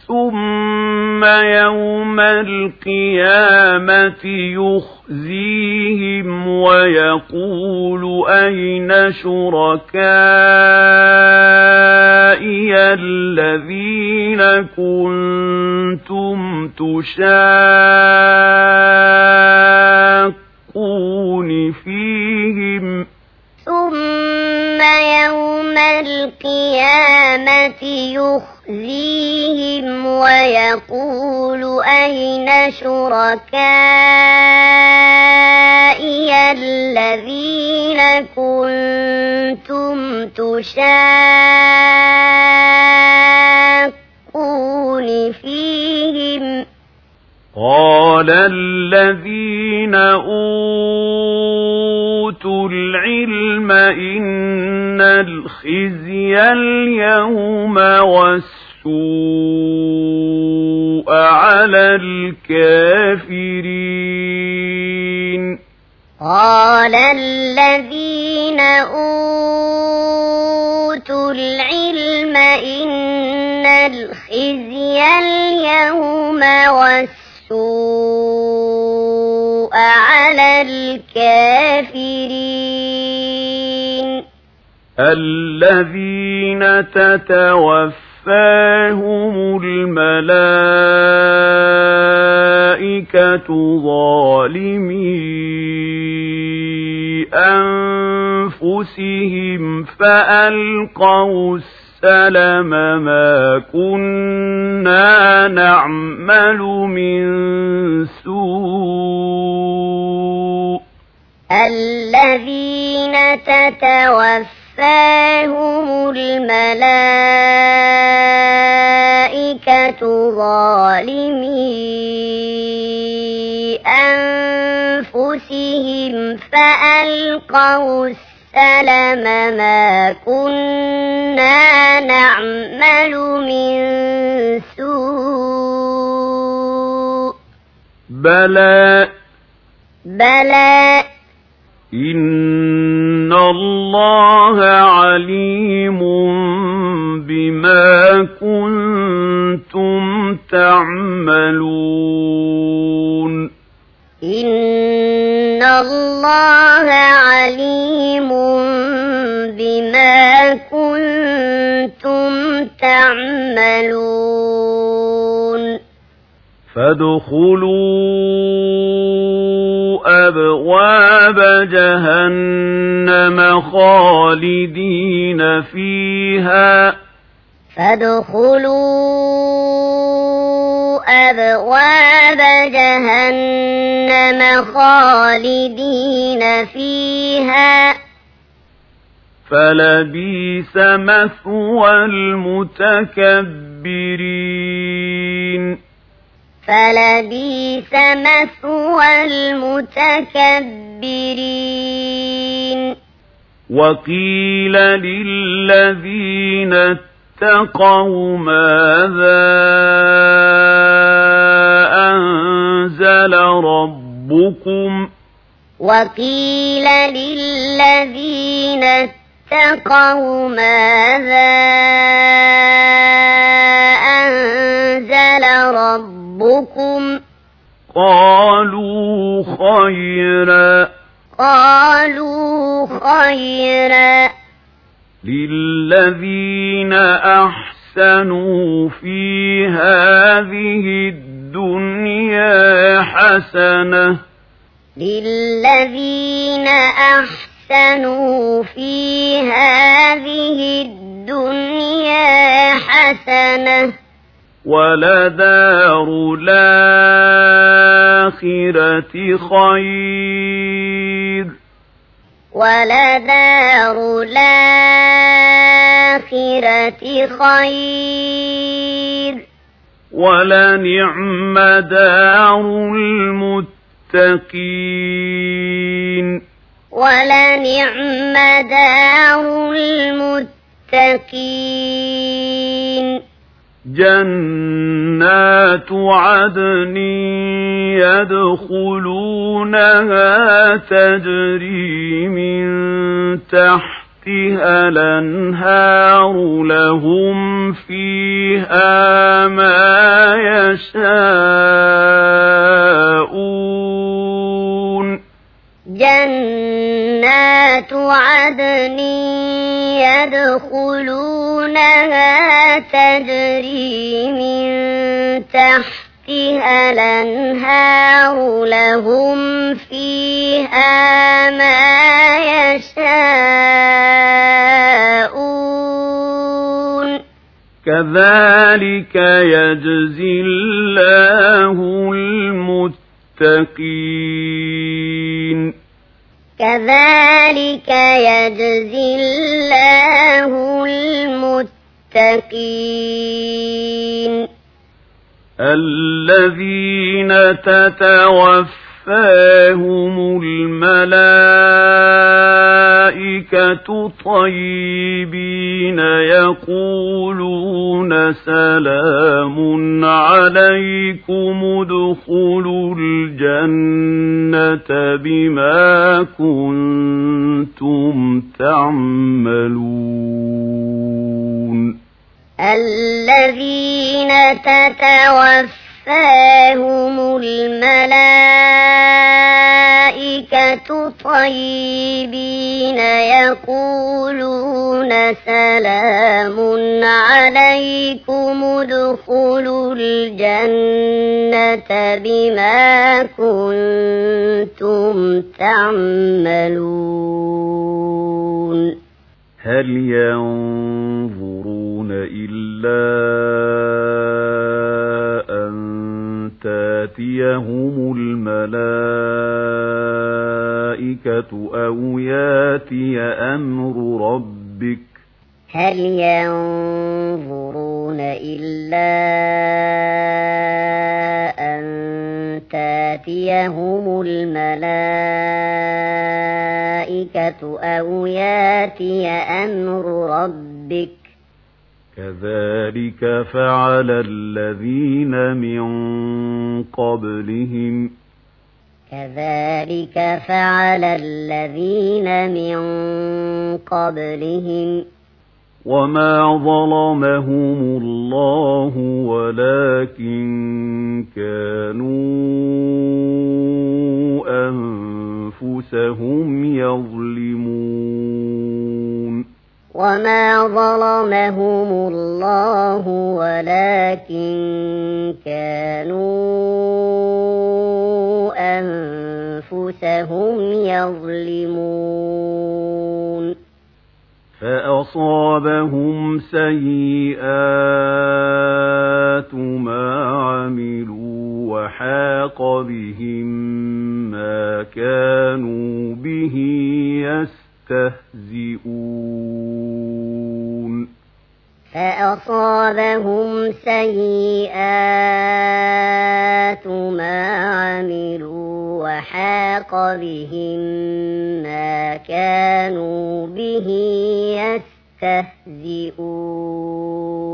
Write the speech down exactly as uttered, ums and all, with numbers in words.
ثم يوم القيامة يخزيهم ويقول أين شركائي الذين كنتم تشاقون فيهم ثم يوم القيامة يخزيهم ويقول أين شركائي الذين كنتم تشاقون فيهم قال الذين أوتوا العلم إن الخزي اليوم والسوء على الكافرين قال الذين أوتوا العلم إن الخزي اليوم والسوء على الكافرين الذين تتوفاهم الملائكة ظالمي أنفسهم فألقوا السلم ما كنا نعمل من سوء الذين تتوفاهم الملائكة ظالمي أنفسهم فألقوا السلم ما كنا نعمل من سوء بلى بلى إن الله عليم بما كنتم تعملون إن الله عليم بما كنتم تعملون فادخلوا أبواب جهنم خالدين فيها فادخلوا أبواب جهنم خالدين فيها فلبئس مثوى المتكبرين فلبئس مثوى المتكبرين وقيل للذين اتقوا ماذا أنزل ربكم وقيل للذين اتقوا ماذا أنزل ربكم قالوا خيرا قالوا خيرا للذين أحسنوا في هذه الدنيا حسنة للذين أحسنوا في هذه الدنيا حسنة ولدار الآخرة خير ولدار الآخرة خير ولنعم دار المتقين ولنعم دار المتقين جنات عدن يدخلونها تجري من تحتها الأنهار لهم فيها ما يشاءون جنات عدن يدخلونها تجري من تحتها الأنهار لهم فيها ما يشاءون كذلك يجزي الله المتقين كذلك يجزي الله المتقين الذين تتوفاهم الملائكة طيبين يقولون سلام عليكم ادخلوا الجنة بما كنتم تعملون الذين تتوفاهم الملائكة طيبين يقولون سلام عليكم ادخلوا الجنة بما كنتم تعملون هل ينظرون إلا أن تاتيهم الملائكة أو ياتي أمر ربك هل ينظرون إلا أن تاتيهم الملائكة أو ياتي أمر ربك كذلك فعل الذين من قبلهم كذلك فعل الذين من قبلهم وما ظلمهم الله ولكن كانوا أنفسهم يظلمون وما ظلمهم الله ولكن كانوا أنفسهم يظلمون فأصابهم سيئات ما عملوا وحاق بهم ما كانوا به يستهزئون فأصابهم سيئات ما عملوا وحاق بهم ما كانوا به يستهزئون